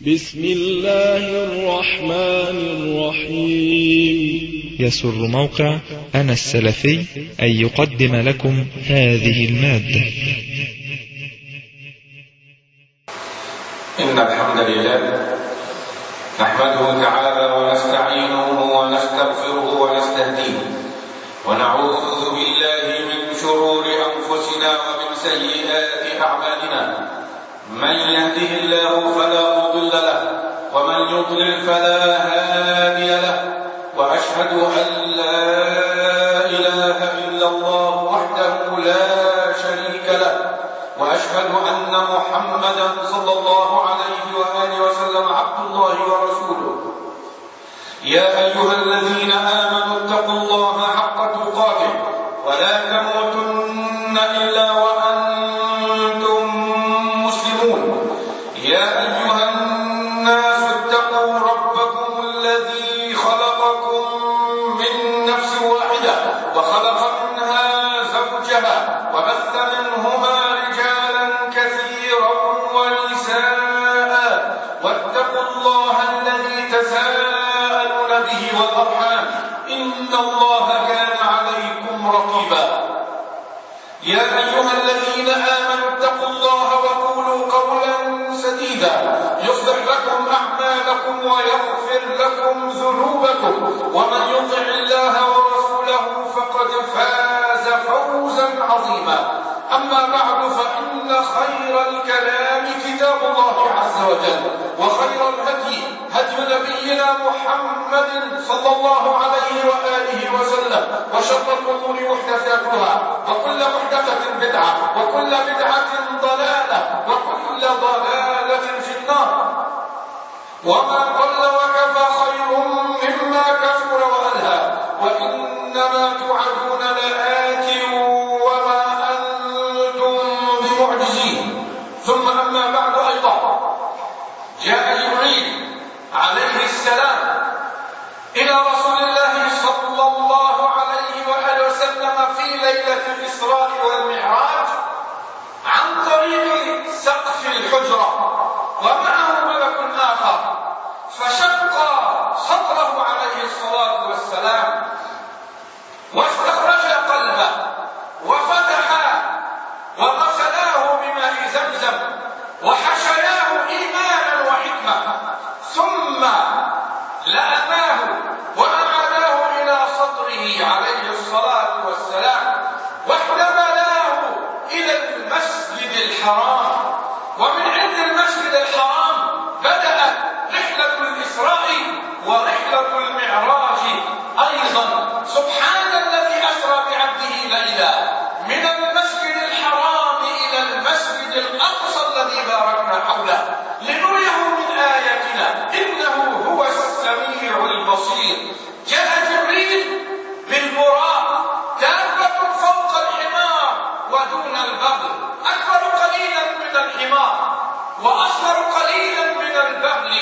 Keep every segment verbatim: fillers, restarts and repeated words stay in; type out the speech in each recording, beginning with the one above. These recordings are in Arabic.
بسم الله الرحمن الرحيم. يسر موقع أنا السلفي أن يقدم لكم هذه المادة. إن الحمد لله نحمده تعالى ونستعينه ونستغفره ونستهديه، ونعوذ بالله من شرور أنفسنا ومن سيئات أعمالنا. من يهده الله فلا مضل له، ومن يضلل فلا هادي له، وأشهد أن لا إله إلا الله وحده لا شريك له، وأشهد أن محمدا صلى الله عليه وآله وسلم عبد الله ورسوله. يا أيها الذين آمنوا اتقوا الله حق تقاته ولا تموتن إلا وأنتم مسلمون. يا أيها الناس اتقوا ربكم الذي خلقكم من نفس واحدة وخلق منها زوجها وبث منهما رجالا كثيرا ونساء، واتقوا الله الذي تساءلون به والأرحام إن الله كان عليكم رقيبا. يا أيها الذين آمنوا اتقوا الله وقولوا قولا سديدا يصلح لكم أعمالكم ويغفر لكم ذنوبكم، ومن يطع الله ورسوله فقد فاز فوزا عظيما. أما بعد، فإن خير الكلام كتاب الله عز وجل، وخير الهدي هدي نبينا محمد صلى الله عليه وآله وسلم، وشر الأمور محدثاتها، وكل محدثة بدعة، وكل بدعة ضلالة، وكل ضلالة في النار. وما قل وكفى خير مما كثر وألهى، وإنما توعدون لآت وما أنتم بمعجزين. ثم أما بعد، أيضا جاء جبريل عليه السلام إلى رسول الله صلى الله عليه وآله وسلم في ليلة الإسراء والمعراج عن طريق سقف الحجرة، ومعه ملك آخر، فشق صدره عليه الصلاة والسلام واستخرج قلبه وفتح وغسلاه بماء زمزم وحشياه إيمانا وحكمة، ثم لأماه وأعاداه إلى صدره عليه الصلاة والسلام واحتملاه إلى المسجد الحرام. ومن عند المسجد الحرام بدأت رحلة الإسراء ورحلة المعراج أيضا. سبحان الذي أسرى بعبده ليلا من المسجد الحرام إلى المسجد الأقصى الذي باركنا حوله لنريه من آياتنا إنه هو السميع البصير. جاء جبريل بالبراق، دابة فوق الحمار ودون البغل، أكبر قليلا من الحمار وأصغر قليلا من البغل،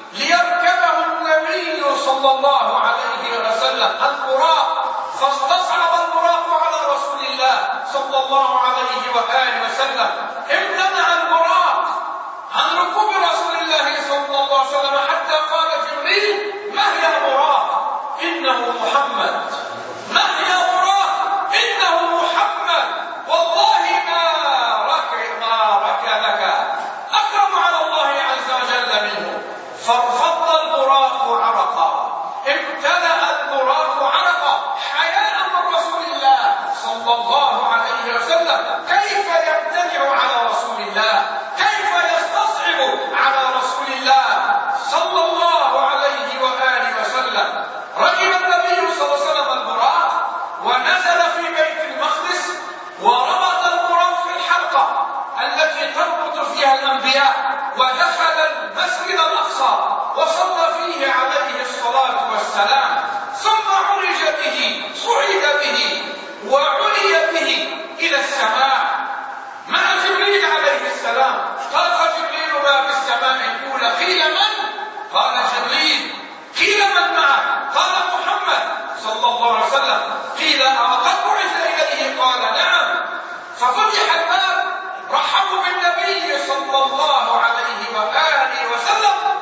ليركبه النبي صلى الله عليه وسلم البراق. فاستصعب البراق على رسول الله صلى الله عليه وآله وسلم، امتنع البراق عن ركوب رسول الله صلى الله عليه وسلم حتى قال جبريل: مه يا براق إنه محمد، مه يا براق إنه محمد، والله ما ركب ما ركبك أكرم على الله عز وجل منه. فارفض البراق عرقا، امتلأ البراق عرقا حياء من رسول الله صلى الله عليه وسلم. كيف يمتنع على رسول الله؟ كيف يستصعب على رسول الله صلى الله عليه وآله وسلم؟ ركب النبي صلى الله عليه وسلم البراق ونزل في بيت المقدس، وربط البراق في الحلقة التي تربط فيها الأنبياء، ودخل المسجد الأقصى وصلى فيه عليه الصلاة والسلام. ثم عرج به، صعد به وعلي به إلى السماء مع جبريل عليه السلام. طاق جبريل ما في السماء الأولى، قيل من؟ قال جبريل. قيل من معه؟ قال محمد صلى الله عليه وسلم. قيل أوقد بعث إليه؟ قال نعم. ففتح الباب، رحبوا بالنبي صلى الله عليه وآله وسلم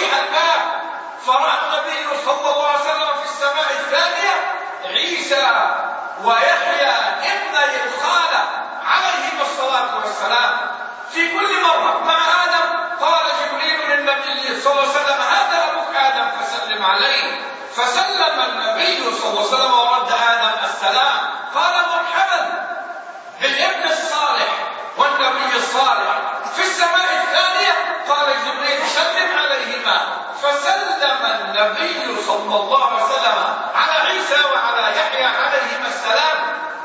فتح الباب فرأى النبي صلى الله عليه وسلم في السماء الثانية عيسى ويحيى ابني الخالة عليهما الصلاة والسلام. في كل مرة مع آدم قال جبريل للنبي صلى الله عليه وسلم هذا أبوك آدم فسلم عليه، فسلم النبي صلى الله عليه وسلم ورد آدم السلام. قال مرحبا بالابن الصالح والنبي الصالح. في السماء الثانية قال جبريل سلم عليهما، فسلم النبي صلى الله عليه وسلم على عيسى وعلى يحيى عليهما السلام،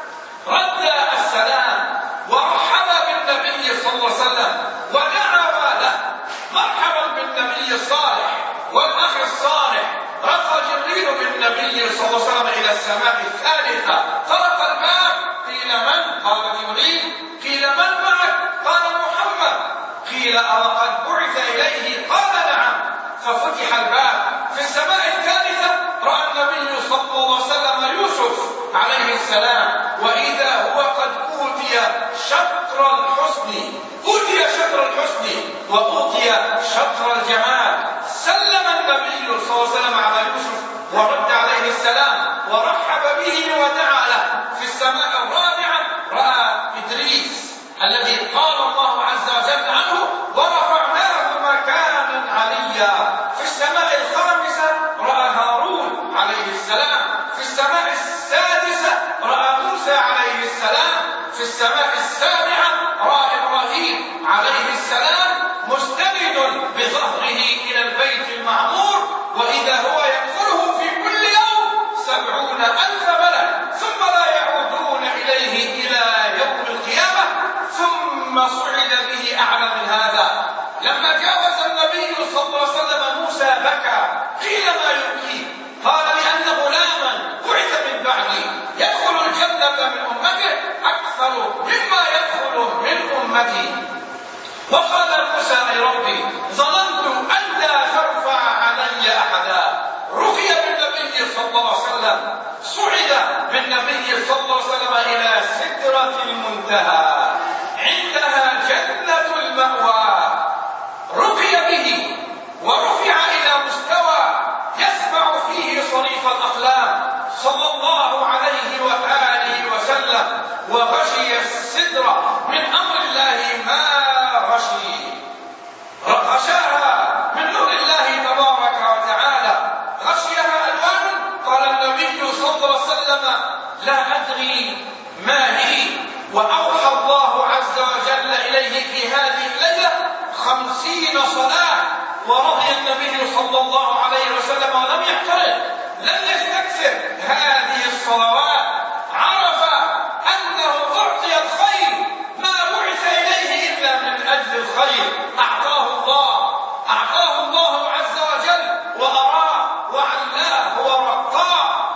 رد السلام ورحب بالنبي صلى الله عليه وسلم ودعا له مرحبا بالنبي الصالح والأخ الصالح. رفع جبريل بالنبي صلى الله عليه وسلم إلى السماء الثالثة، طرق الباب، قيل من؟ قال جبريل. قيل من معك؟ قال محمد. قيل أوقد بعث إليه؟ قال نعم. ففتح الباب. في السماء الثالثة رأى النبي صلى الله عليه وسلم يوسف عليه السلام، وإذا هو قد أوتي شطر الحسن، أوتي شطر الحسن وأوتي شطر الجمال. سلم النبي صلى الله عليه وسلم على يوسف ورد عليه السلام ورحب به ودعا له. في السماء الرابعة رأى إدريس الذي قال الله عز وجل عنه ورفعناه مكانا عليا. في السماء الخامسة رأى هارون عليه السلام. في السماء السادسة رأى موسى عليه السلام. في السماء السابعة رأى إبراهيم عليه السلام مستند بظهره إلى البيت المعمور، وإذا هو يدخله في كل يوم سبعون ألف ملك ثم لا يعودون إليه إلى يوم القيامة. ثم صعد به أعلى من هذا. لما جاوز النبي صلى الله عليه وسلم موسى بكى. قيل ما يبكيه؟ قال لأن غلاما بعث من بعدي يدخل الجنة من أمته أكثر مما يدخل من أمتي. وقال موسى أي ربي ظننت أن لا ترفع علي أحدا. رقي بالنبي صلى الله عليه وسلم، صعد بالنبي صلى الله عليه وسلم إلى سدرة المنتهى عندها جنة المأوى. رقي به ورفع إلى مستوى يسمع فيه صريف الأقلام صلى الله عليه وآله وسلم، وغشي السدرة من أمر الله ما غشي. غشاها من نور الله تبارك وتعالى، غشيها ألوان. قال النبي صلى الله عليه وسلم لا أدري ما هي، وأوحى الله عز وجل إليه في هذه الليلة خمسين صلاة، ورضي النبي صلى الله عليه وسلم ولم يعترض، لم يستكثر هذه الصلوات. عرف أنه أعطي الخير، ما بعث إليه إلا من أجل الخير. أعطاه الله، أعطاه الله عز وجل وأراه وعلاه ورقاه.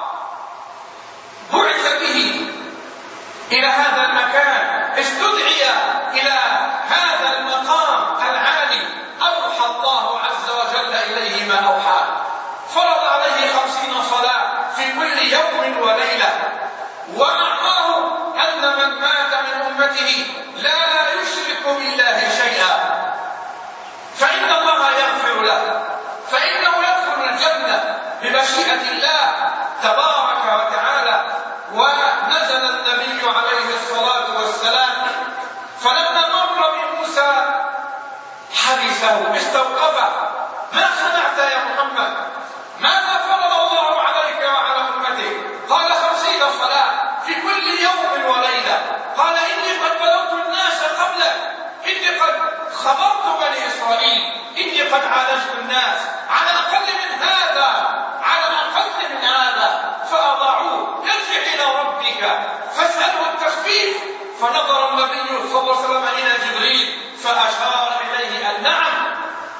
بعث به إلى هذا المكان، استدعي إلى هذا المقام العالي، أوحى الله عز وجل إليه ما أوحى. فرض عليه خمسين صلاة في كل يوم وليلة، وأعطاه أن من مات من أمته لا يشرك بالله شيئا فإن الله يغفر له، فإنه يدخل الجنة بمشيئة الله تبارك وتعالى. ونزل النبي عليه الصلاة والسلام، فلما مر بموسى حبسه، استوقفه. ما صنعت يا محمد؟ ماذا فرض الله عليك وعلى أمتك؟ قال خمسين صلاة في كل يوم وليلة. قال إني قد بلغت الناس قبلك، إني قد خبرت بني إسرائيل، إني قد عالجت الناس على الأقل من هذا، على الأقل من هذا. فأضاعوه. ارجع إلى ربك فاسأله التخفيف. فنظر النبي صلى الله عليه وسلم إلى جبريل فأشار إليه أن نعم.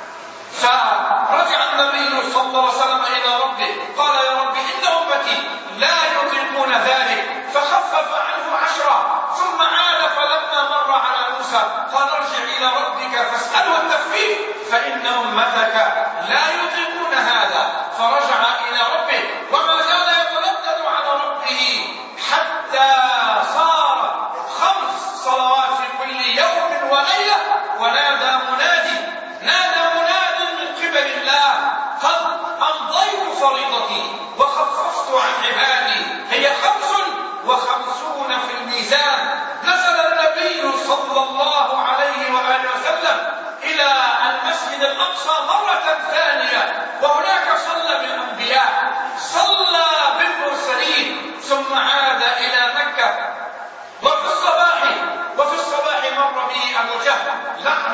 فرجع النبي صلى الله عليه وسلم إلى ربه قال يا رب إن أمتي لا يطيقون ذلك، فخفف عنه عشرة. ثم عاد فلما مر على موسى قال ارجع إلى ربك فاسأله التخفيف فإن أمتك لا يطيقون هذا. فرجع إلى ربه وما زال يتردد على ربه حتى صار خمس صلوات في كل يوم وليلة. ونادى منادي، نادى مناد من قبل الله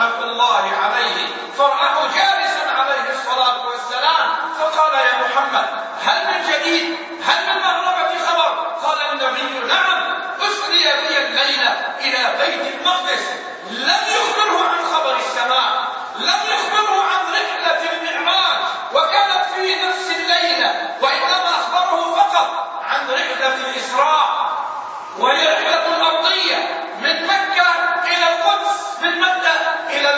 رحمة الله عليه فرآه جالسا عليه الصلاة والسلام فقال: يا محمد، هل من جديد؟ هل من مغربة خبر؟ قال النبي: نعم، أسري بي الليلة إلى بيت المقدس. لم يخبره عن خبر السماء، لم يخبره عن رحلة المعراج وكانت في نفس الليلة، وإنما أخبره فقط عن رحلة الإسراء، وهي رحلة أرضية من مكة إلى القدس، من مكة إلى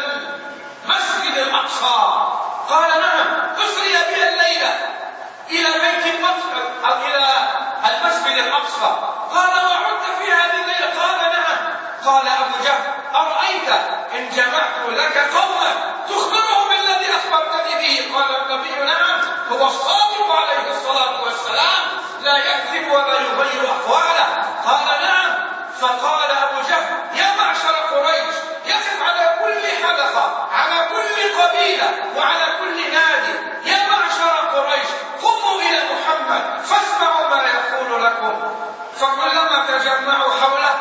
المسجد الأقصى. قال: نعم، أسري بي الليلة إلى بيت المقدس أو إلى المسجد الأقصى. قال: وعدت في هذه الليلة؟ قال: نعم. قال أبو جهل: أرأيت إن جمعت لك قوما تخبرهم الذي أخبرتني به؟ قال النبي: نعم، هو الصادق عليه الصلاة والسلام، لا يكذب ولا يغير أحواله. قال: نعم. فقال أبو جهل: يا معشر قريش، يقف على كل حلقة، على كل قبيلة وعلى كل نادي: يا معشر قريش، قوموا إلى محمد فاسمعوا ما يقول لكم. فكلما تجمعوا حوله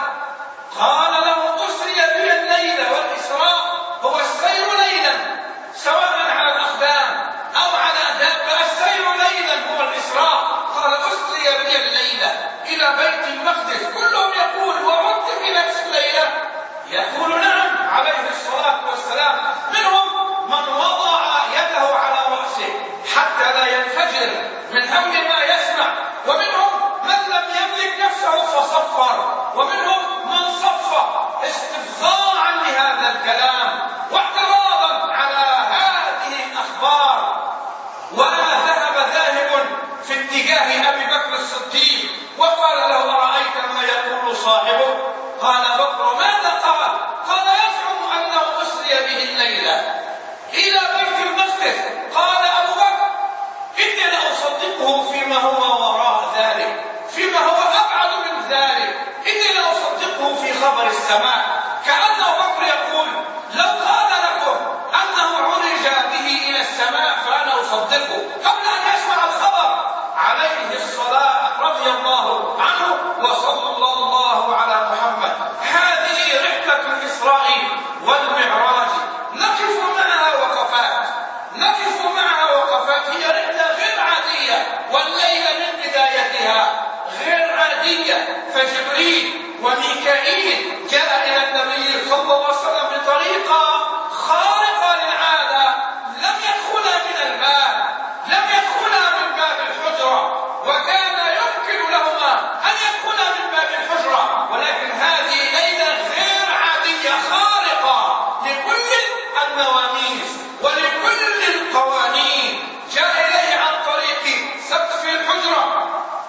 قال له: أسري بي الليلة، والإسراء هو السير ليلا سواء على الأقدام أو على دابة، السير ليلا هو الإسراء. قال: أسري بي الليلة إلى بيت المقدس. كلهم يقول: وعدت في نفس الليلة؟ يقول: نعم، عليه الصلاة والسلام. منهم من وضع يده على رأسه حتى لا ينفجر من هول ما يسمع، ومنهم من لم يملك نفسه فصفر، ومنهم من صفر استفزاعا لهذا الكلام واعتراضا على هذه الأخبار. ولا ذهب ذاهب في اتجاه أبي بكر الصديق وقال له: أرأيت ما يقول صاحبه؟ قال بكر: ماذا قال؟ قال: يزعم أنه أسري به الليلة إلى بيت المقدس. قال أبو بكر: إني لأصدقه فيما هو وراء ذلك، فيما هو أبعد من ذلك، إني لأصدقه في خبر السماء. كأن أبو بكر يقول: لو قال لكم أنه عرج به إلى السماء فأنا أصدقه قبل أن يسمع الخبر. عليه الصلاة رضي الله عنه وصلى الله على محمد. هذه رحلة الإسراء والمعراج، نقف معها وقفات، نقف معها وقفات. هي رحلة غير عادية، والليلة من بدايتها غير عادية. فجبريل وميكائيل جاء إلى النبي صلى الله عليه وسلم بطريقة خارقة للعادة، لم يدخلها من الباب، لم يدخلها من باب الحجرة، وكان يمكن لهما أن يدخلا من باب الحجرة، ولكن هذه ليلة غير عادية خارقة لكل النواميس ولكل القوانين. جاء إليه عن طريق سقف الحجرة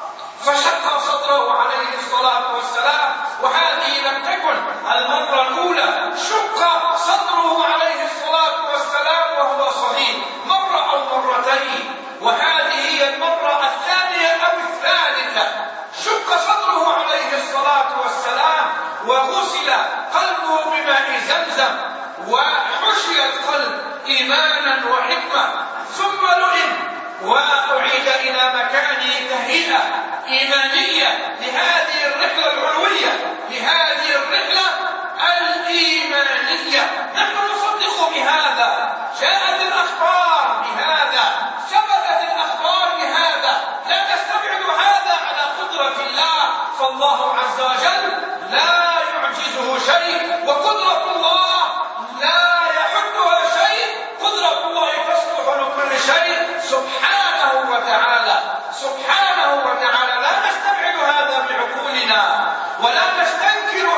فشق صدره عليه الصلاة والسلام، وهذه لم تكن المرة الأولى. شق صدره عليه الصلاة والسلام وهو صغير مرة أو مرتين، وهذه هي المرة الثانية أو الثالثة. شق صدره عليه الصلاة والسلام وغسل قلبه بماء زمزم، وحشي القلب إيمانا وحكمة، ثم لئن وأعيد إلى مكانه تهيئة إيمانية لهذه الرحلة العلوية، لهذه الرحلة الإيمانية. نحن نصدق بهذا، جاءت الأخبار بهذا، ثبتت الأخبار بهذا، لا نستبعد هذا على قدرة الله، فالله عز وجل لا يعجزه شيء، وقدرة الله لا يحدها شيء. قدرة الله تصلح لكل شيء سبحانه وتعالى، سبحانه وتعالى. لا نستبعد هذا بعقولنا ولا نستنكر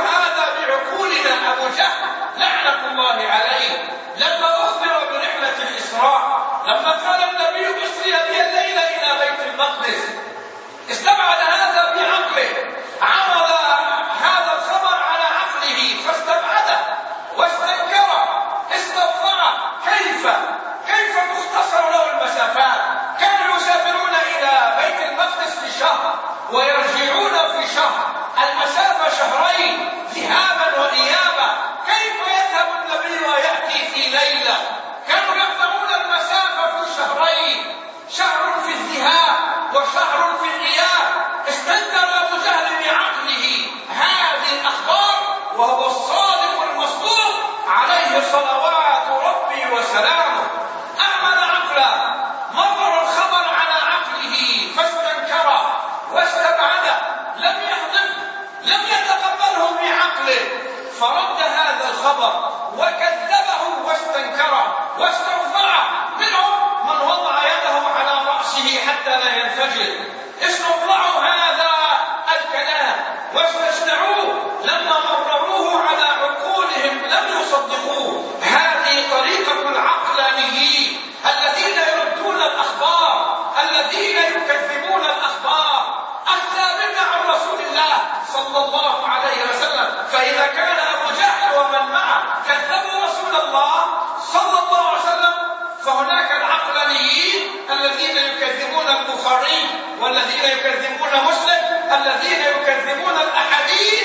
واسترفعه. منهم من وضع يده على رأسه حتى لا ينفجر. استطلعوا هذا الكلام واستشنعوه، لما مرروه على عقولهم لم يصدقوه. هذه طريقة العقلانيين الذين يردون الأخبار، الذين يكذبون الأخبار الثابتة عن رسول الله صلى الله عليه وسلم. فإذا كان أبو جهل ومن معه كذبوا رسول الله صلى الله عليه وسلم، فهناك العقلانيين الذين يكذبون البخاري والذين يكذبون مسلم، الذين يكذبون الأحاديث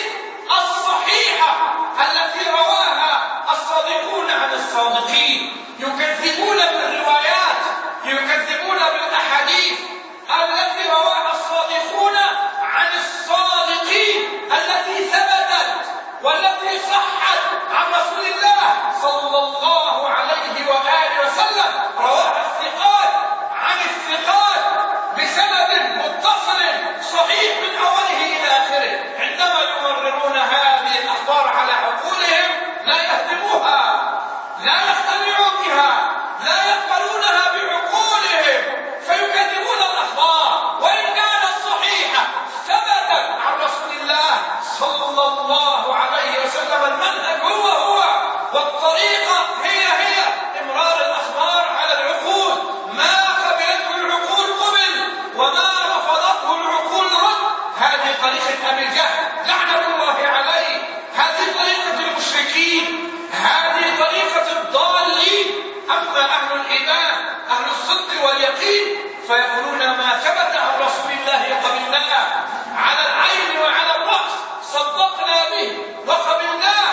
الصحيحة التي رواها الصادقون عن الصادقين، يكذبون بالروايات، يكذبون بالأحاديث التي رواها الصادقون عن الصادقين، التي ثبتت والتي صحت عن رسول الله صلى الله عليه وآله وسلم، رواها الثقات عن الثقات بسند متصل صحيح من أوله إلى آخره. عندما يمررون هذه الأخبار على عقولهم لا يهتموها، لا يقتنعوا بها، لا يقبلونها بعقولهم، فيكذبون الأخبار وإن كانت صحيحة ثبتت عن رسول الله صلى الله عليه وسلم. المنهج هو هو والطريقة هي هي إمرار الأخبار على العقول. ما قبلته العقول قبل وما رفضته العقول رد. هذه طريقة أبي جهل لعنة الله عليه، هذه طريقة المشركين، هذه طريقة الضالين. أما أهل الإيمان أهل الصدق واليقين فيقولون ما ثبت عن رسول الله قبلناه على العين وعلى الرأس، صدقنا به وقبلناه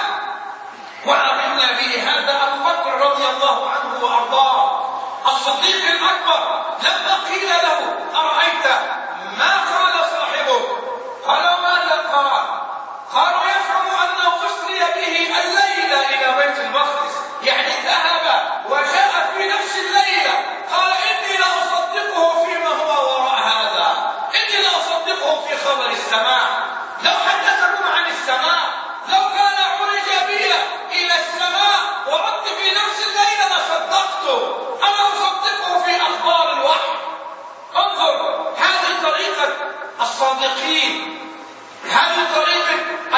وعملنا به. هذا أبو بكر رضي الله عنه وأرضاه الصديق الأكبر، لما قيل له أرأيت ما قال صاحبه؟ قالوا ماذا قال؟ قالوا يزعم أنه أسري به الليلة إلى بيت المقدس، يعني ذهب وجاء في نفس الليلة. قال إني لا أصدقه فيما هو وراء هذا، إني لا أصدقه في خبر السماء. لو حدثكم عن السماء، لو كان عرج بي إلى السماء وردت في نفس الليلة لصدقته، أنا أصدقه في أخبار الوحي. انظر، هذه طريقة الصادقين، هذه طريقة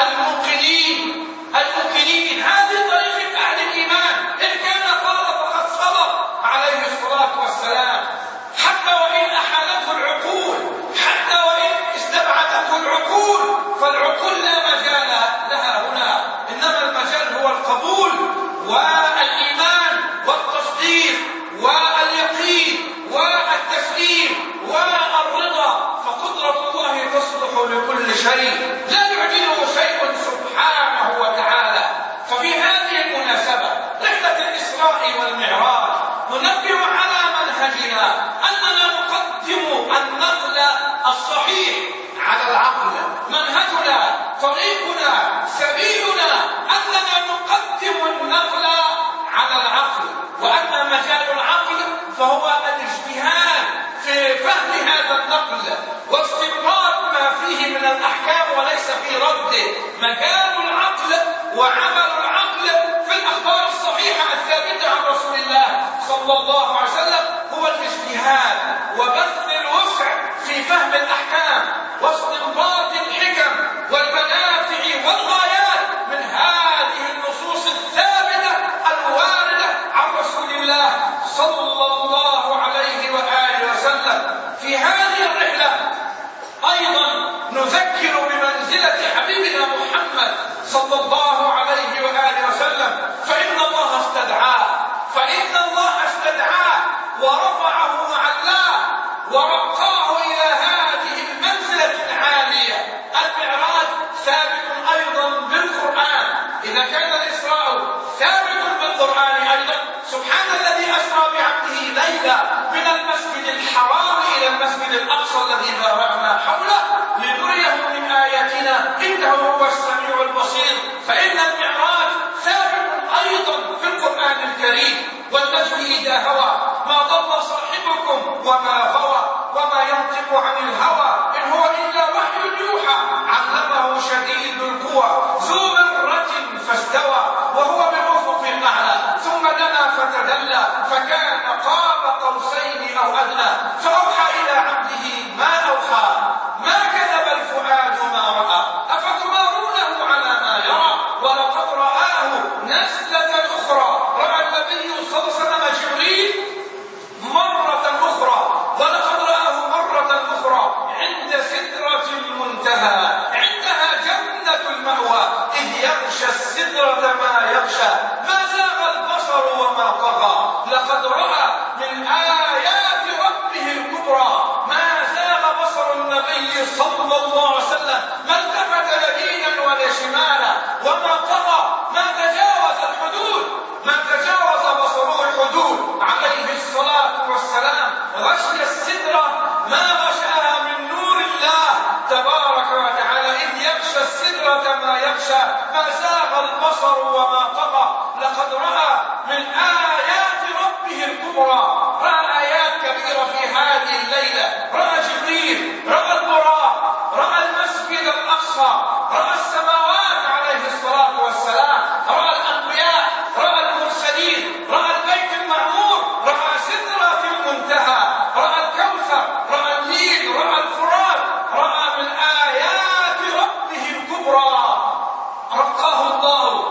الموقنين الموقنين، هذه طريقة أهل الإيمان. إن كان قال فقد صدق عليه الصلاة والسلام، حتى وإن أحالته العقول، حتى وإن استبعدته العقول، فالعقول لا مجال لها هنا، إنما المجال هو القبول والإيمان والتصديق واليقين والتسليم والرضا. فقدرة الله تصلح لكل شيء، لا يعجزه شيء سبحانه وتعالى. ففي هذه المناسبة رحلة الإسراء والمعراج ننبه على منهجنا أننا نقدم النقل الصحيح على العقل. منهجنا، طريقنا، سبيلنا أننا نقدم النقل على العقل، وأما مجال العقل فهو الاجتهاد في فهم هذا النقل واستنباط ما فيه من الأحكام وليس في رده. مجال العقل وعمل العقل في الأخبار الصحيحة الثابتة عن رسول الله صلى الله عليه وسلم هو الاجتهاد وبذل الوسع في فهم الأحكام واستنباط الحكم والمنافع والغايات من هذه النصوص الثابتة الواردة عن رسول الله صلى الله عليه وآله وسلم. في هذه الرحلة أيضا نذكر بمنزلة حبيبنا محمد صلى الله عليه وآله وسلم، فإن الله استدعاه، فإن الله استدعاه ورفعه وعلاه ورقاه إلى هذه المنزلة العالية. المعراج ثابت أيضا بالقرآن، إذا كان الإسراء ثابت بالقرآن أيضا. سبحان الذي أسرى بعبده ليلا من المسجد الحرام إلى المسجد الأقصى الذي باركنا حوله لنريه من آياتنا إنه هو السميع البصير. فإن المعراج ثابت أيضا في القرآن الكريم. والنجم إذا هوى ما ضل صاحبكم وما غوى وما ينطق عن الهوى إن هو إلا وحي يوحى علمه شديد القوى ذو مرة فاستوى وهو بالأفق الأعلى ثم دنا فتدلى فكان قاب قوسين أو أدنى فأوحى إلى عبده ما أوحى ما كذب الفؤاد ما رأى أفتمارونه على ما يرى ولقد رآه نزلة أخرى. رأى النبي صلى الله عليه وسلم جبريل مرة أخرى ولقد رآه مرة أخرى عند سدرة المنتهى عندها جنة المأوى إذ يغشى السدرة ما يغشى ما زاغ البصر وما طغى لقد رأى من آيات ربه الكبرى ما زاغ بصر النبي صلى الله عليه وسلم ما التفت يمينا ولا شمالا وما طغى ما تجاوز الحدود ما تجاوز بصره الحدود عليه الصلاة والسلام. غشي السدرة ما غشاها من نور الله تبارك وتعالى إذ يغشى السدرة ما يغشى ما زاغ البصر وما طغى لقد رأى من آيات ربه الكبرى. رأى آيات كبيرة في هذه الليلة. رأى جبريل رأى البراق رأى المسجد الأقصى رأى السماوات عليه الصلاة والسلام رأى الأنبياء رأى المرسلين رأى البيت المعمور رأى سدرة المنتهى رأى الكوثر رأى النيل رأى الفرات رأى من آيات ربه الكبرى. رقاه الله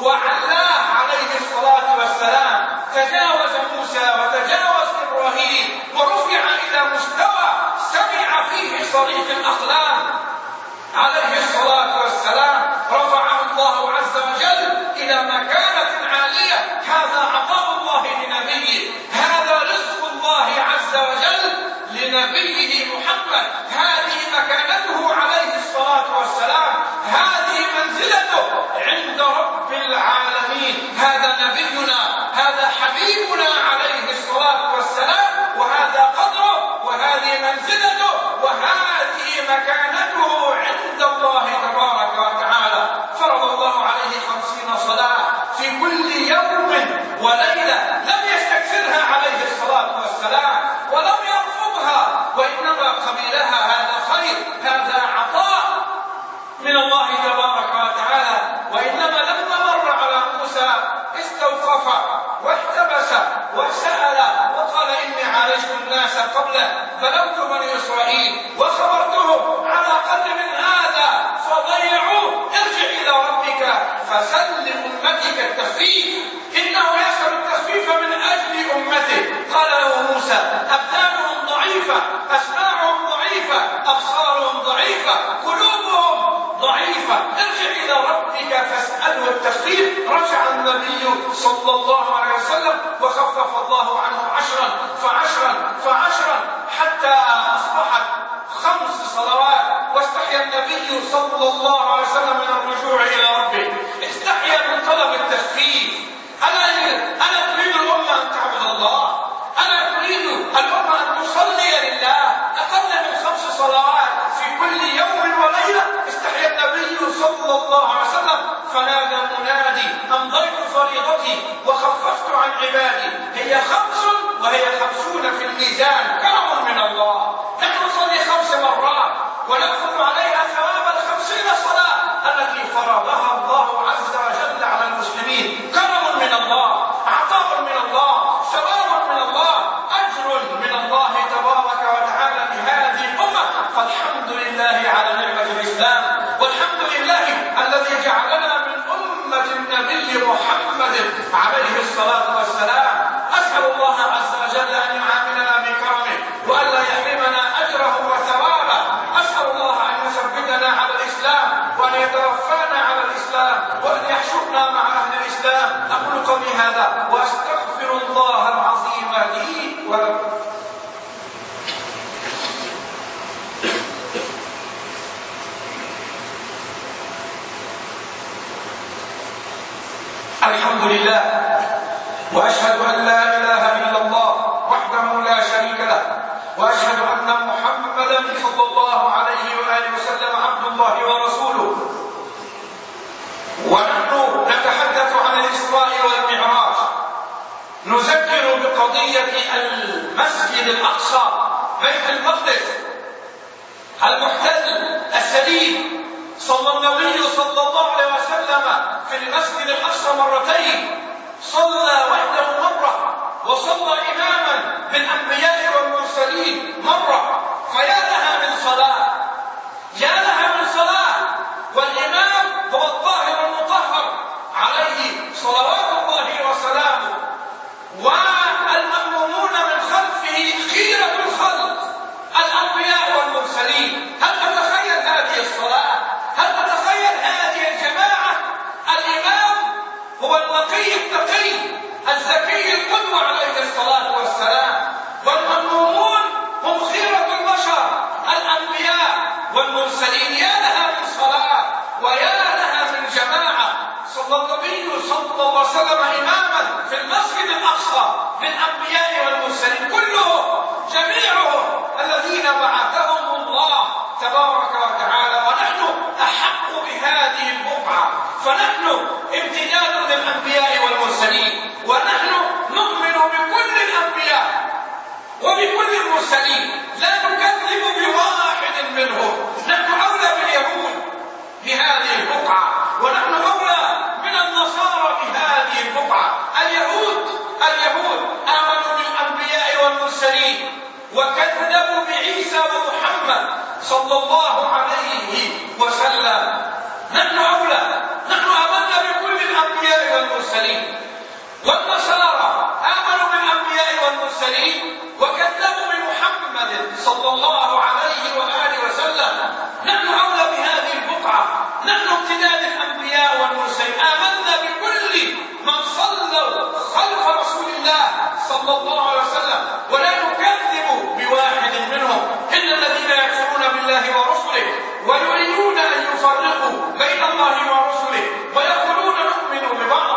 وعلاه عليه الصلاة والسلام. تجاوز موسى وتجاوز إبراهيم ورفع إلى مستوى سمع فيه صريف الأقلام عليه الصلاة والسلام. رفعه الله عز وجل إلى مكانة عالية. هذا عطاء الله لنبيه هذا رزق الله عز وجل لنبيه محمد. هذه مكانته عليه الصلاة والسلام. هذه منزلته عند رب العالمين. هذا نبينا هذا حبيبنا عليه الصلاة والسلام وهذا قدره وهذه منزلته وهذه مكانته عند الله تبارك وتعالى. فرض الله عليه خمسين صلاة في كل يوم وليلة لم يستكثرها عليه الصلاة والسلام ولم يرفضها وإنما قبلها. هذا خير هذا عطاء من الله تبارك وتعالى. وإنما لما مر على موسى استوقف واحتبس وسأل وقال إني عالجت الناس قبله بلغت بني إسرائيل وخبرتهم على قدر من هذا فضيعوا ارجع إلى ربك فسل لأمتك التخفيف إنه يسأل التخفيف من أجل أمته. قال له موسى أبدانهم ضعيفة أسماعهم ضعيفة أبصارهم ضعيفة قلوبهم ضعيفة ارجع إلى ربك فاسأله التخفيف. رجع النبي صلى الله عليه وسلم وخفف الله عنه عشرا فعشرا فعشرا حتى أصبحت خمس صلوات. واستحيا النبي صلى الله عليه وسلم من الرجوع إلى ربه. استحيا من طلب التخفيف. ألا ألا تريد الأمة أن تعبد الله؟ ألا تريد الأمة أن تصلي لله أقل من خمس صلوات في كل يوم وليلة؟ استحيا النبي صلى الله عليه وسلم فنادى منادي أمضيت فريضتي وخففت عن عبادي. هي خمس وهي خمسون في الميزان كرم من الله. نحن نصلي خمس مرات ونأخذ عليها ثواب الخمسين صلاة التي فرضها الله عز وجل على المسلمين. كرم من الله عطاء من الله ثواب من الله أجر من الله تبارك وتعالى لهذه الأمة. فالحمد لله على نعمة الإسلام والحمد لله الذي جعلنا من أمة النبي محمد عليه الصلاة والسلام. أسأل الله عز وجل أن يعاملنا بكرمه وأن لا يحرمنا أجره وثوابه. أسأل الله أن يثبتنا على الإسلام وأن يتوفانا على الإسلام وأن يحشرنا مع أهل الإسلام. أقول قولي هذا وأستغفر الله العظيم لي ولكم. الحمد لله وأشهد أن لا إله إلا الله وحده لا شريك له وأشهد أن محمدا صلى الله عليه وآله وسلم عبد الله ورسوله. ونحن نتحدث عن الإسراء والمعراج نذكر بقضية المسجد الأقصى بيت المقدس المحتل السليم. صلى النبي صلى الله عليه وسلم في المسجد الأقصى مرتين. صلى وحده مرة وصلى بالأنبياء والمرسلين مرة، فيا لها من صلاة، يا لها من صلاة، والإمام هو الطاهر المطهر عليه صلوات الله وسلامه، والمأمومون من خلفه خيرة الخلق الأنبياء والمرسلين. هل تتخيل هذه الصلاة؟ هل تتخيل هذه الجماعة؟ الإمام هو النقي التقي الزكي القدوة عليه الصلاة والسلام، والمأمومون هم خيرة البشر الأنبياء والمرسلين. يا لها من صلاة ويا لها من جماعة. صلى النبي صلى الله عليه وسلم إماما في المسجد الأقصى للأنبياء والمرسلين كلهم جميعهم الذين بعثهم الله تبارك وتعالى، ونحن أحق بهذه البقعة، فنحن امتداد للأنبياء والمرسلين، ونحن نؤمن بكل الأنبياء وبكل المرسلين، لا نكذب بواحد منهم. نحن أولى باليهود بهذه البقعة، ونحن أولى من النصارى بهذه البقعة. اليهود اليهود آمنوا بالأنبياء والمرسلين وكذبوا بعيسى ومحمد صلى الله عليه وسلم. نحن أولى، نحن آمنا بكل الأنبياء والمرسلين، والنصارى آمنوا بالأنبياء والمرسلين وكذبوا بمحمد صلى الله عليه وآله وسلم. نحن أولى بهذه البقعة، نحن امتداد الأنبياء والمرسلين، آمنا بكل من صلوا خلف رسول الله صلى الله عليه وسلم، ولا نكذب بواحد منهم. إن الذين يكفرون بالله ورسله ويريدون أن يفرقوا بين الله ورسله ويقولون نؤمن ببعض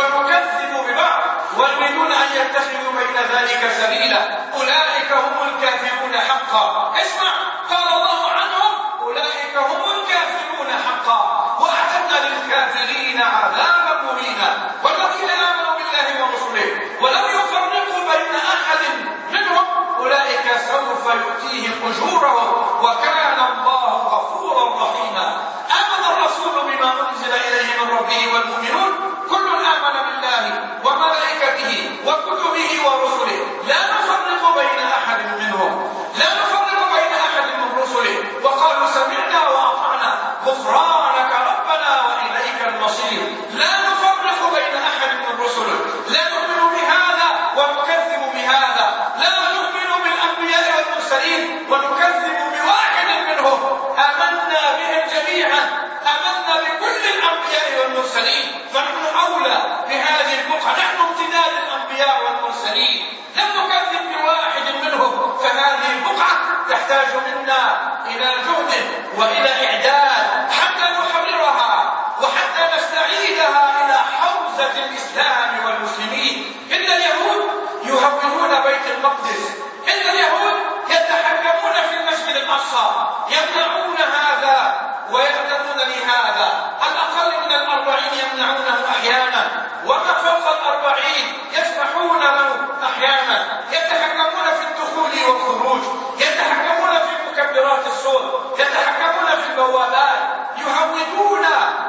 ونكذب ببعض ويريدون أن يتخذوا بين ذلك سبيلا، أولئك هم الكافرون حقا. اسمع، قال الله عنهم أولئك هم الكافرون حقا وأعتدنا للكافرين عذابا مهينا. والذين آمنوا بالله ورسله ولم يفرقوا بين أحد منهم أولئك سوف يؤتيهم أجورهم وكان الله غفورا رحيما. آمن الرسول بما أنزل إليه من ربه والمؤمنون كل آمن بالله وملائكته وكتبه ورسله لا نفرق بين أحد منهم، لا نفرق بين أحد من رسله، وقالوا سمعنا وأطعنا غفرانك ربنا وإليك المصير. لا نفرق بين أحد من رسله، لا نؤمن بهذا ونكذب بهذا، لا نؤمن بالأنبياء والمرسلين ونكذب بواحد منهم. آمنا بهم جميعا، آمنا بكل الأنبياء والمرسلين، فنحن أولى بهذه البقعة، نحن امتداد الأنبياء والمرسلين، لم نكذب بواحد منهم. فهذه البقعة تحتاج منا إلى جهد وإلى إعداد حتى نحررها وحتى نستعيدها إلى حوزة الإسلام والمسلمين. إن اليهود يهودون بيت المقدس، إن اليهود يتحكمون في المسجد الأقصى، يمنعون هذا ويأذنون لهذا، الأقل من الأربعين يمنعونه أحيانا، وما فوق الأربعين يسمحون له أحيانا، يتحكمون في الدخول والخروج، يتحكمون في مكبرات الصوت، يتحكمون في البوابات، يهودون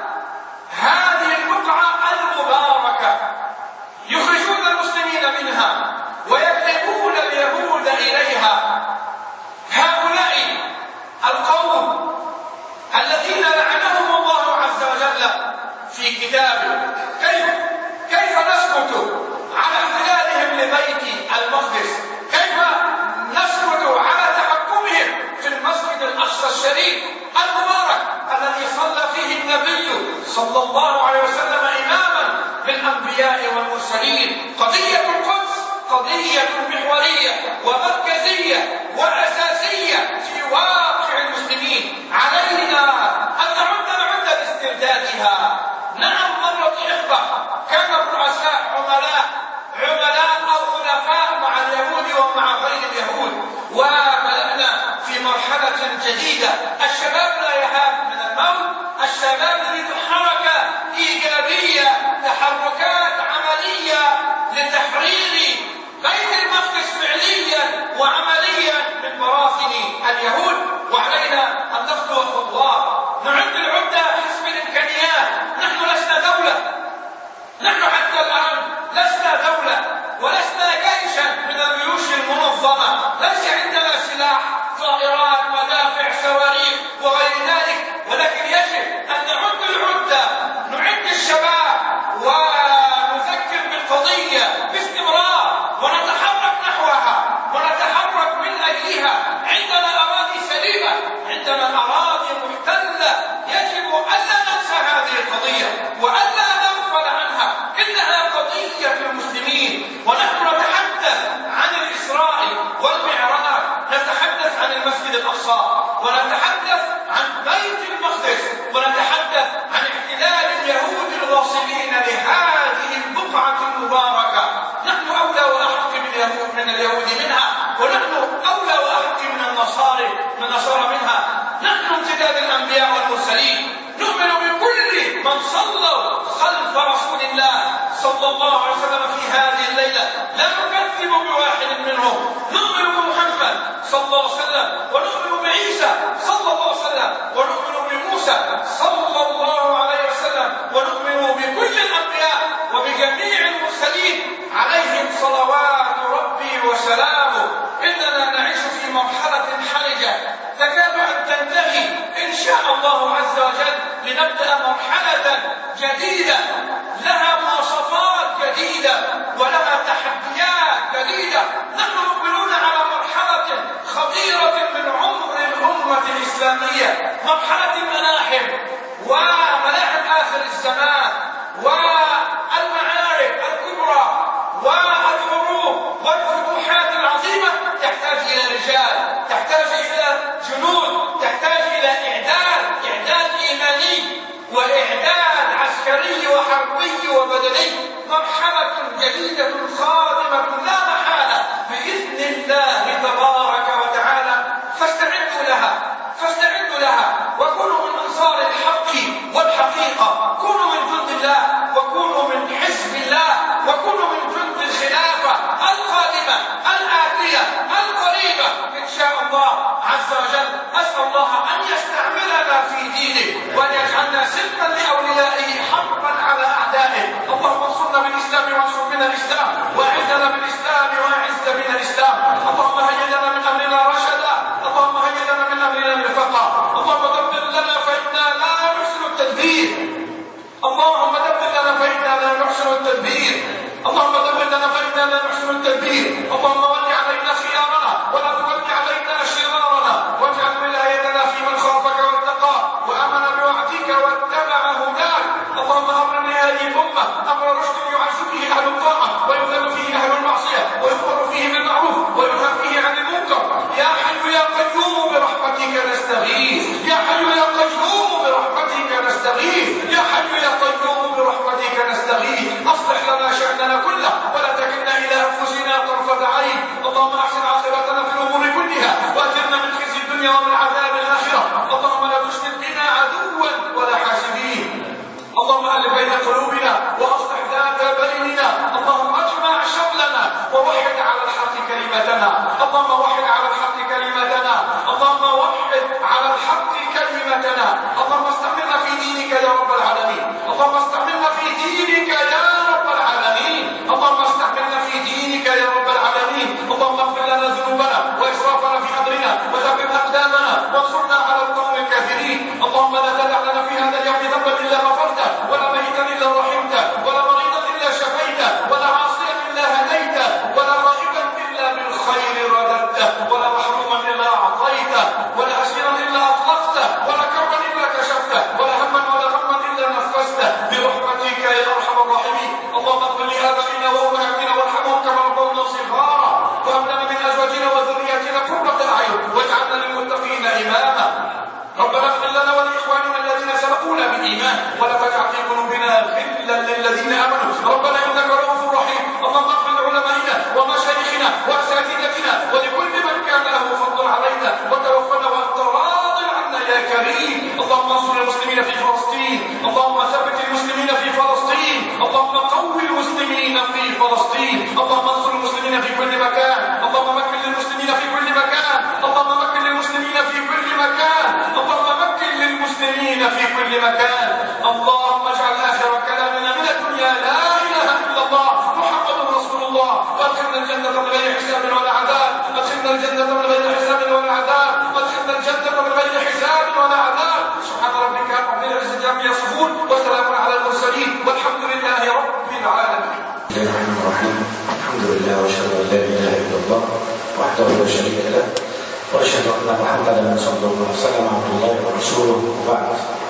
هذه البقعة المباركة، يخرجون المسلمين منها ويجلبون اليهود إليها. هؤلاء القوم الذين لعنهم الله عز وجل في كتابه، كيف كيف نسكت على احتلالهم لبيت المقدس؟ كيف نسكت على تحكمهم في المسجد الأقصى الشريف المبارك الذي صلى فيه النبي صلى الله عليه وسلم إماما بالأنبياء والمرسلين؟ قضية القدس قضية محورية ومركزية وأساسية في واقع المسلمين، علينا أن نعد نعد لاستردادها. نعم، مرت حقبة كان الرؤساء عملاء عملاء أو خلفاء مع اليهود ومع غير اليهود، وبدأنا في مرحلة جديدة. الشباب لا يهاب من الموت، الشباب يريد حركة إيجابية، تحركات عملية لتحرير بيت المقدس فعليا وعمليا من براثن اليهود، وعلينا أن نخطو خطوات، نعد العدة حسب الإمكانيات. نحن لسنا دولة، نحن حتى الآن لسنا دولة ولسنا جيشا من الجيوش المنظمة منظمة، ليس عندنا سلاح طائرات مدافع صواريخ وغير ذلك، ولكن يجب أن نعد العدة، نعد الشباب ونذكر بالقضية باستمرار ونتحرك نحوها ونتحرك من أجلها. عندنا أراضي سليمة، عندنا أراضي محتلة، يجب ألا ننسى هذه القضية وألا نغفل عنها، إنها قضية المسلمين. ونحن نتحدث عن الإسراء والمعراج، نتحدث عن المسجد الأقصى، ونتحدث عن بيت المقدس، ونتحدث عن احتلال اليهود الواصلين لهذه البقعة المباركة. نحن أولى وأحق من اليهود من اليهود منها، ونحن أولى وأحق من النصارى من النصارى منها. نحن امتداد الأنبياء والمرسلين، نؤمن بكل من صلوا خلف رسول الله صلى الله عليه وسلم في هذه الليلة، لا نكذب بواحد منهم. نؤمن بمحمد صلى الله عليه وسلم، ونؤمن بعيسى صلى الله عليه وسلم، ونؤمن بموسى صلى الله عليه وسلم، ونؤمن بكل الأنبياء وبجميع المرسلين عليهم صلوات ربي وسلامه. إننا نعيش في مرحلة حرجة تكاد أن تنتهي إن شاء الله عز وجل، لنبدأ مرحلة جديدة لها مواصفات جديدة ولها تحديات جديدة. نحن مقبلون على مرحلة خطيرة من عمر الأمة الإسلامية، مرحلة الملاحم وملاحم آخر الزمان والمعارك الكبرى والحروب والفتوحات العظيمة. تحتاج إلى رجال، تحتاج إلى جنود، تحتاج إلى إعداد إعداد إيماني وإعداد عسكري وحربي وبدني. مرحلة جديدة قادمة لا محالة بإذن الله تبارك وتعالى، فاستعدوا لها فاستعدوا لها وكونوا من أنصار الحق والحقيقة. كونوا من جند الله، وكونوا من حزب الله، وكونوا من جند الخلافة القادمة الآتية القريبة إن شاء الله عز وجل. أسأل الله أن يستعملنا في دينه وأن يجعلنا سلما لأوليائه حربا على أعدائه. اللهم انصرنا بالإسلام وانصر بنا الإسلام، وأعزنا بالإسلام وأعز بنا الإسلام. اللهم هيئ لنا من أمرنا رشدا، اللهم هيئ لنا من أمرنا مرفقا. اللهم دبر لنا فإنا لا نحسن التدبير، اللهم دبر لنا فإنا لا نحسن التدبير، اللهم دبر لنا فإنا لا نحسن التدبير. اللهم ول علينا خيارنا ولا تول علينا شرارنا، واجعل ولايتنا في من خافك واتقى وآمن بوعدك واتبع هداك. اللهم أمر لهذه الأمة أمر رشد يعز فيه أهل الطاعة ويذل فيه أهل المعصية، ويؤمر فيه بالمعروف وينهى فيه عن المنكر. يا حي يا قيوم برحمتك نستغيث، يا حي يا قيوم برحمتك نستغيث، يا حي يا قيوم برحمتك نستغيث. أصلح لنا شأننا كله ولا تكلنا إلى أنفسنا طرفة عين. اللهم أحسن عاقبتنا في الأمور كلها وأجرنا من خزي الدنيا ومن عذاب الآخرة. اللهم لا تشمت بنا عدوا ولا حاسدين. اللهم ألف بين قلوبنا وأصلح ذات بيننا. اللهم اجمع شملنا ووحد على الحق كلمتنا. اللهم وحد على الحق كلمتنا. اللهم وحد على الحق كلمتنا. اللهم استعملنا في دينك يا رب العالمين. اللهم استعملنا في دينك يا رب العالمين. اللهم استعملنا في دينك يا رب العالمين. اللهم اغفر لنا ذنوبنا وإسرافنا في أمرنا وثبت أقدامنا وانصرنا على القوم الكافرين. اللهم لا تدع لنا في هذا اليوم ذنبا إلا غفرته، ولا ميتا إلا رحمته، ولا مريضا إلا شفيته، ولا عاصيا إلا هديته، ولا غائبا إلا بالخير رددته، ولا محروما إلا أعطيته، ولا أسيرا إلا أطلقته، ولا كربا إلا كشفته، ولا هما ولا غما إلا نفسته برحمتك يا أرحم الراحمين. اللهم اغفر لآبائنا وأمهاتنا وارحمهم كما ربونا صغارا، وهب لنا من أزواجنا وذرياتنا قرة أعين واجعلنا للمتقين إماما. ربنا اغفر لنا ولإخواننا الذين سبقونا بالإيمان ولا تجعل في قلوبنا غلا للذين آمنوا ربنا إنك رؤوف رحيم. اللهم اغفر لعلمائنا ومشايخنا وأساتذتنا ولكل من كان له فضل علينا، وتوفنا وأنت راض عنا يا كريم. اللهم انصر المسلمين في فلسطين، اللهم ثبت المسلمين في فلسطين، اللهم قوي المسلمين في فلسطين، اللهم انصر المسلمين في كل مكان، اللهم مكن للمسلمين في كل مكان، اللهم مكن للمسلمين في كل مكان، اللهم مكن للمسلمين في كل مكان. اللهم اجعل آخر كلامنا من الدنيا لا إله إلا الله محمد رسول الله الله وادخلنا الجنة من غير حساب ولا عذاب ادخلنا الجنة من غير حساب ولا عذاب ادخلنا الجنة من غير حساب ولا عذاب سبحان ربك رب العزة عما يصفون وسلام على المرسلين والحمد لله رب العالمين. بسم الله الرحمن الرحيم. الحمد لله واشهد ان لا اله الا الله وحده لا شريك له واشهد ان محمدا صلى الله عليه وسلم عبد الله ورسوله وبعد.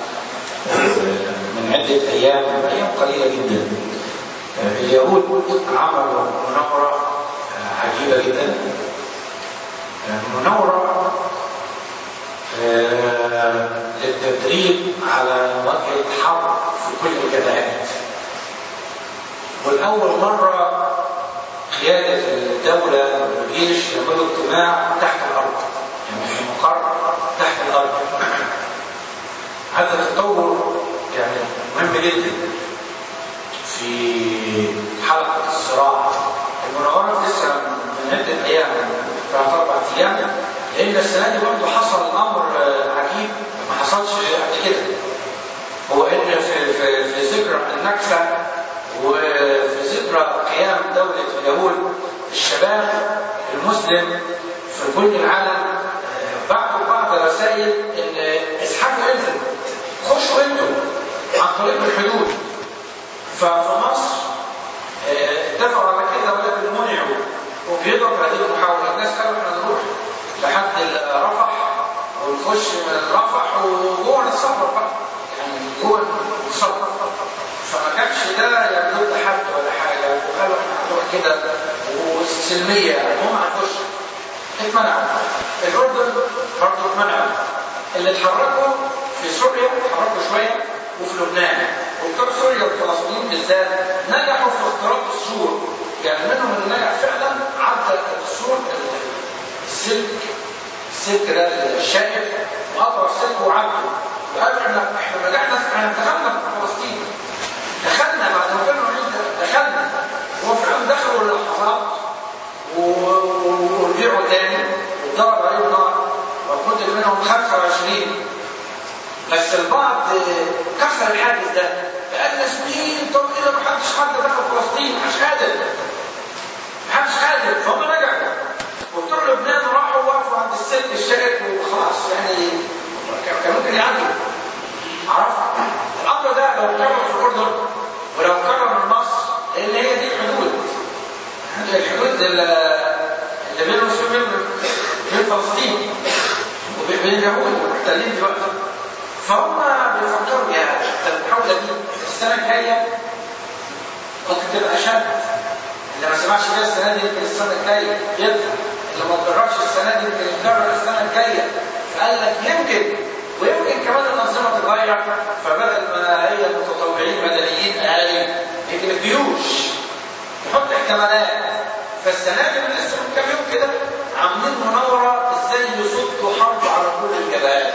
من عده ايام ايام قليله جدا اليهود عملوا مناورة عجيبة جدا، مناورة للتدريب على وجه الحرب في كل الجبهات. والأول مرة قيادة الدولة والجيش يعملوا اجتماع تحت الأرض، يعني في مقر تحت الأرض. هذا التطور يعني مهم جدا في حلقة الصراع. المناورات لسه من عدة أيام ثلاث أربع أيام، لأن السنة دي برضه حصل أمر عجيب ما حصلش قبل كده، هو إن في في في ذكرى النكسة وفي ذكرى قيام دولة اليهود الشباب المسلم في كل العالم بعتوا بعض رسائل إن اسحبوا أنتم، خشوا أنتم عن طريق الحدود. ففي مصر اتفقوا على كده ولكن منعوا وبيضرب هذه المحاولة. الناس قالوا احنا نروح لحد رفح ونخش من رفح وجوه السفر بقى، يعني جوه السفر، فما كانش ده يمد حد ولا حاجة، وقالوا احنا هنروح كده وسلمية هم هنخش. اتمنعوا. الأردن برضه اتمنعوا. اللي اتحركوا في سوريا اتحركوا شوية وفي لبنان، وبتوع سوريا والفلسطينيين بالذات نجحوا في اختراق السور، يعني منهم اللي نجح فعلا عدى السور السلك السلك ده الشائك وقطع السلك وعدوا وقالوا احنا احنا نجحنا احنا دخلنا في فلسطين، دخلنا بعد ما كانوا دخلنا وفعلا دخلوا اللحظات ورجعوا تاني وضرب عليهم نار وقتل منهم خمسة وعشرين. بس البعض كسر الحاجز ده فقال سنين طويله محدش حد دخل فلسطين، مش قادر محدش قادر، فهم نجحوا. وبتوع لبنان راحوا وقفوا عند السلك الشائك وخلاص، يعني كان ممكن يعدوا. عرفت الامر ده لو كرر في الاردن ولو كرر من مصر، لان هي دي الحدود الحدود اللي بين المسلمين وبين فلسطين وبين اليهود محتلين دلوقتي. فهم بيفكروا يا المحاولة دي السنة الجاية ممكن تبقى أشد، اللي ما سمعش كده السنة دي يمكن السنة الجاية يطلع، اللي ما اتدربش السنة دي يمكن يتدرب السنة الجاية. فقال لك يمكن ويمكن كمان الأنظمة تتغير، فبدل ما هي المتطوعين مدنيين أهالي يمكن الجيوش تحط احتمالات. فالسنة دي من لسه من كام يوم كده عاملين مناورة ازاي يصدوا حرب على كل الجبهات،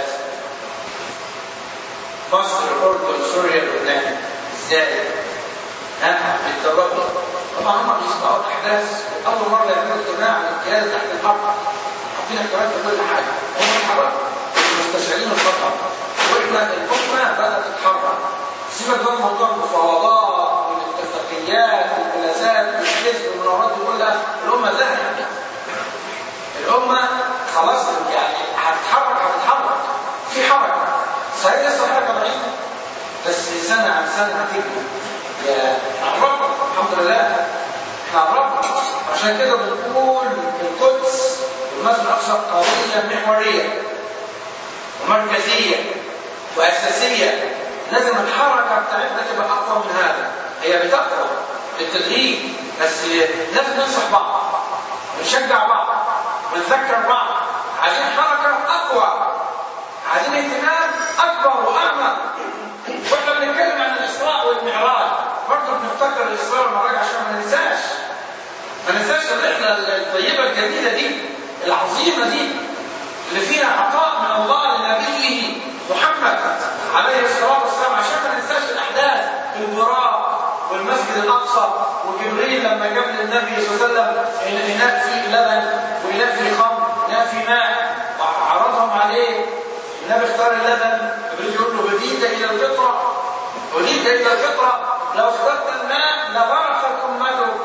مصر الأردن سوريا لبنان، ازاي؟ ها بيتدربوا. طبعا هم بيسمعوا الأحداث أول مرة يعملوا اجتماع للقيادة تحت الحرب، حاطين احتمالات في كل حاجة، هم اتحركوا المستشارين الخطر، واحنا الحكمة بدأت تتحرك. سيبك بقى موضوع المفاوضات والاتفاقيات والجلسات والحزب والمناورات دي كلها، الأمة زهقت. الأمة خلاص يعني هتتحرك هتتحرك في حركة. صحيح لسه حركة ضعيفة بس سنة عن سنة هتجري. قربنا الحمد لله، احنا قربنا. عشان كده بنقول القدس والمسجد الأقصى قضية محورية ومركزية وأساسية. لازم الحركة بتاعتنا تبقى أقوى من هذا. هي بتقوى بالتدريج بس لازم ننصح بعض ونشجع بعض ونذكر بعض. عايزين حركة أقوى، عايزين اهتمام أكبر وأعمق. واحنا بنتكلم عن الإسراء والمعراج برضه بنفتكر الإسراء والمعراج عشان ما ننساش ما ننساش الرحلة الطيبة الجميلة دي العظيمة دي اللي فيها عطاء من الله لنبيه محمد عليه الصلاة والسلام، عشان ما ننساش الأحداث البراق والمسجد الأقصى وجبريل لما جاب للنبي صلى الله عليه وسلم إناء فيه لبن وإناء فيه خمر إناء فيه ماء وعرضهم عليه. النبي اختار اللبن، جبريل يقول له هديت إلى الفطرة هديت إلى الفطرة لو اخترت الماء لبركت أمتك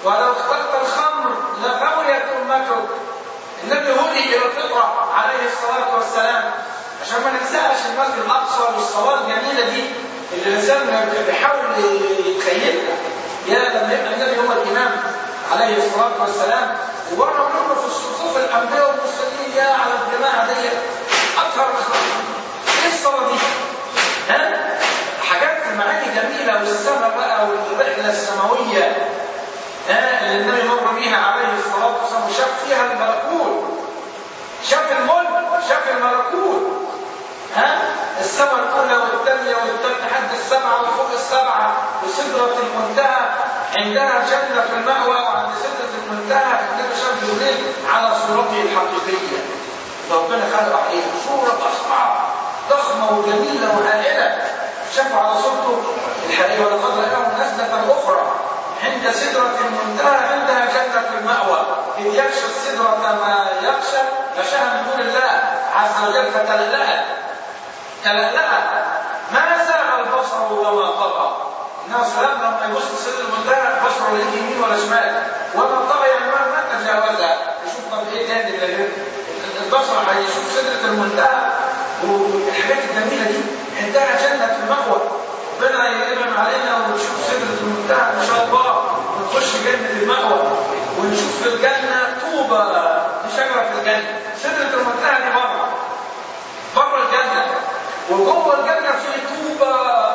ولو اخترت الخمر لغويت أمتك. النبي هدي إلى الفطرة عليه الصلاة والسلام، عشان ما ننساش المسجد الأقصى والصلاة الجميلة دي اللي الإنسان بيحاول يتخيلها. يا لما يبقى النبي هو الإمام عليه الصلاة والسلام وبره منه في صفوف الأنبياء والمرسلين، يا على الجماعة دي أكثر أخلاق. إيه الصلاة دي؟ ها؟ حاجات معاني جميلة، والسماء بقى والرحلة السماوية ها اللي النبي مر بيها عليه الصلاة والسلام وشاف فيها الملكوت، شاف الملك، شاف الملكوت. ها؟ السماء الأولى والثانية والثالثة لحد السبعة وفوق السبعة وسدرة المنتهى عندها جنة المأوى، وعند سدرة المنتهى النبي شاف جبريل على صورته الحقيقية. ربنا خلق عليه صورة أصبع ضخمة وجميلة وهائلة، شافوا على صورته الحقيقية. ولقد رآه نزلة أخرى عند سدرة المنتهى عندها جنة المأوى، إذ يغشى السدرة ما يغشى غشاها من دون الله عز وجل فتلألأت تلألأت ما زاغ البصر وما طغى. النبي صلى الله عليه وسلم لما يبص لسدرة المنتهى بصره لا يمين ولا شمال، وما طغى يعني ما تجاوزها. يشوف طب ايه تاني غير البصر هيشوف سدرة المنتهى والحاجات الجميلة دي عندها جنة المأوى. ربنا ينعم علينا ونشوف سدرة المنتهى ان شاء الله، ونخش جنة المأوى ونشوف في الجنة طوبى لشجرة الجنة. سدرة المنتهى دي بره بره الجنة، وجوه الجنة في طوبى،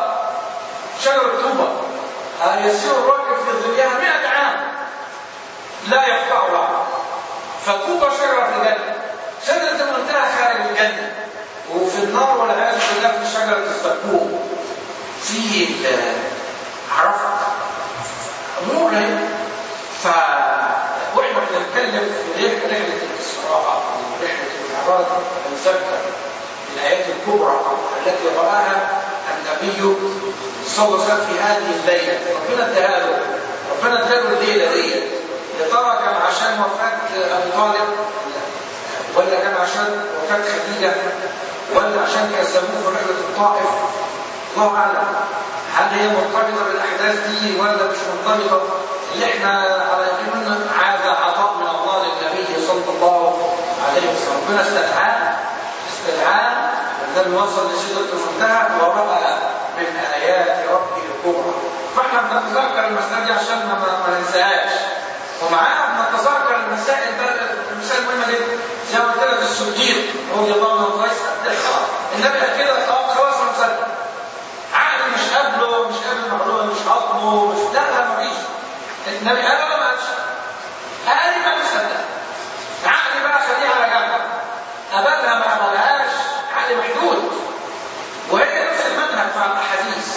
شجرة طوبى يسير الراكب في ظلها مئة عام لا يقطعها، فطوبى شجرة في الجنة. سدرة المنتهى خارج الجنة، وفي النار والعياذ بالله في شجرة الزقوم في عرفة أمور هي. ف واحنا بنتكلم في غير رحلة الإسراء ورحلة المعراج بنذكر الآيات الكبرى التي رآها النبي صلى الله عليه وسلم في هذه الليلة. ربنا اداها له، ربنا اداها له الليلة دي. يا ترى كان عشان وفاة أبي طالب، ولا كان عشان وفاة خديجة، ولا عشان كذبوه في رحلة الطائف؟ الله أعلم. هل هي مرتبطة بالأحداث دي ولا مش مرتبطة؟ اللي احنا على يقين هذا عطاء من الله للنبي صلى الله عليه وسلم. ربنا استدعاه استدعاه النبي وصل لسدرة المنتهى ورأى من آيات ربه الكبرى. فاحنا بنتذكر المسألة دي عشان ما ننساهاش، ومعاها بنتذكر المسائل المسائل مهمة جدا. زي ما قلت لك الصديق رضي الله عنه كويس النبي قال كده خلاص انا مصدق، عقلي مش قابله، مش قابل المعلومه، مش هضمه، مش لا لا مفيش. النبي قال ولا ما قالش؟ قال يبقى مصدق. عقلي بقى خليه على جنب، قبلها ما قبلهاش عقلي محدود. وهي نفس المنهج مع الاحاديث.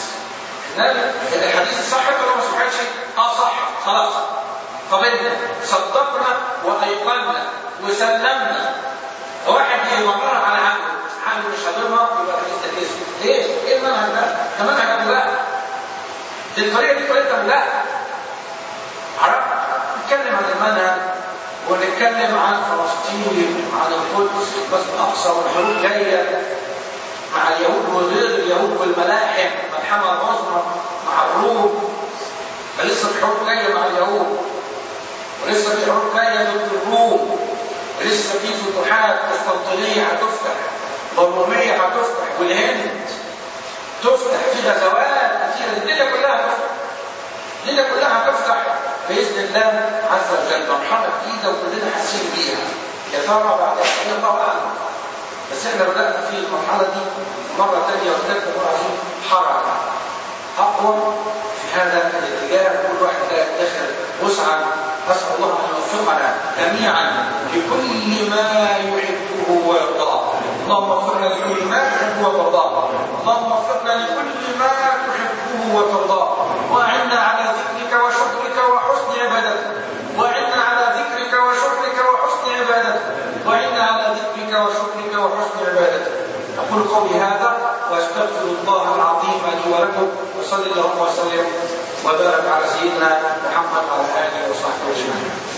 الحديث صح ولا ما صحتش؟ اه صح خلاص قبلنا صدقنا وايقنا وسلمنا. واحد يمرر على عقله، عقله مش هضمها يبقى الحديث ده كذب. ليه؟ ايه المنهج ده؟ ده منهج ابو لا. دي الطريقه دي طريقه ابو لا. عرفت؟ نتكلم عن المنهج ونتكلم عن فلسطين وعن القدس والمسجد الاقصى والحروب جايه مع اليهود وغير اليهود والملاحم ملحمه العظمى مع الروم. فلسه في حروب جايه مع اليهود، ولسه في حروب جايه ضد الروم، ولسه في فتوحات. قسطنطينيه هتفتح، والروميه هتفتح، والهند تفتح، في غزوات كثيره. الدنيا كلها هتفتح، الدنيا كلها هتفتح باذن الله عز وجل. مرحله جديده وكلنا حاسين بيها. يا ترى بعد قد الله اعلم، بس احنا بدانا في المرحله دي مره ثانيه وثالثه وعايزين حركه اقوى في هذا الاتجاه. كل واحد داخل وسعا. اسال الله ان يوفقنا جميعا لكل ما يحبه ويرضاه. اللهم وفقنا لكل ما تحبه وترضاه. اللهم وفقنا لكل ما تحبه وترضاه، واعنا على ذكرك وشكرك وحسن عبادتك، واعنا على ذكرك وشكرك وحسن عبادتك، واعنا على ذكرك وشكرك وحسن عبادتك. اقول قولي هذا واستغفر الله العظيم لي ولكم، وصلى اللهم وسلم وبارك على سيدنا محمد وعلى اله وصحبه اجمعين.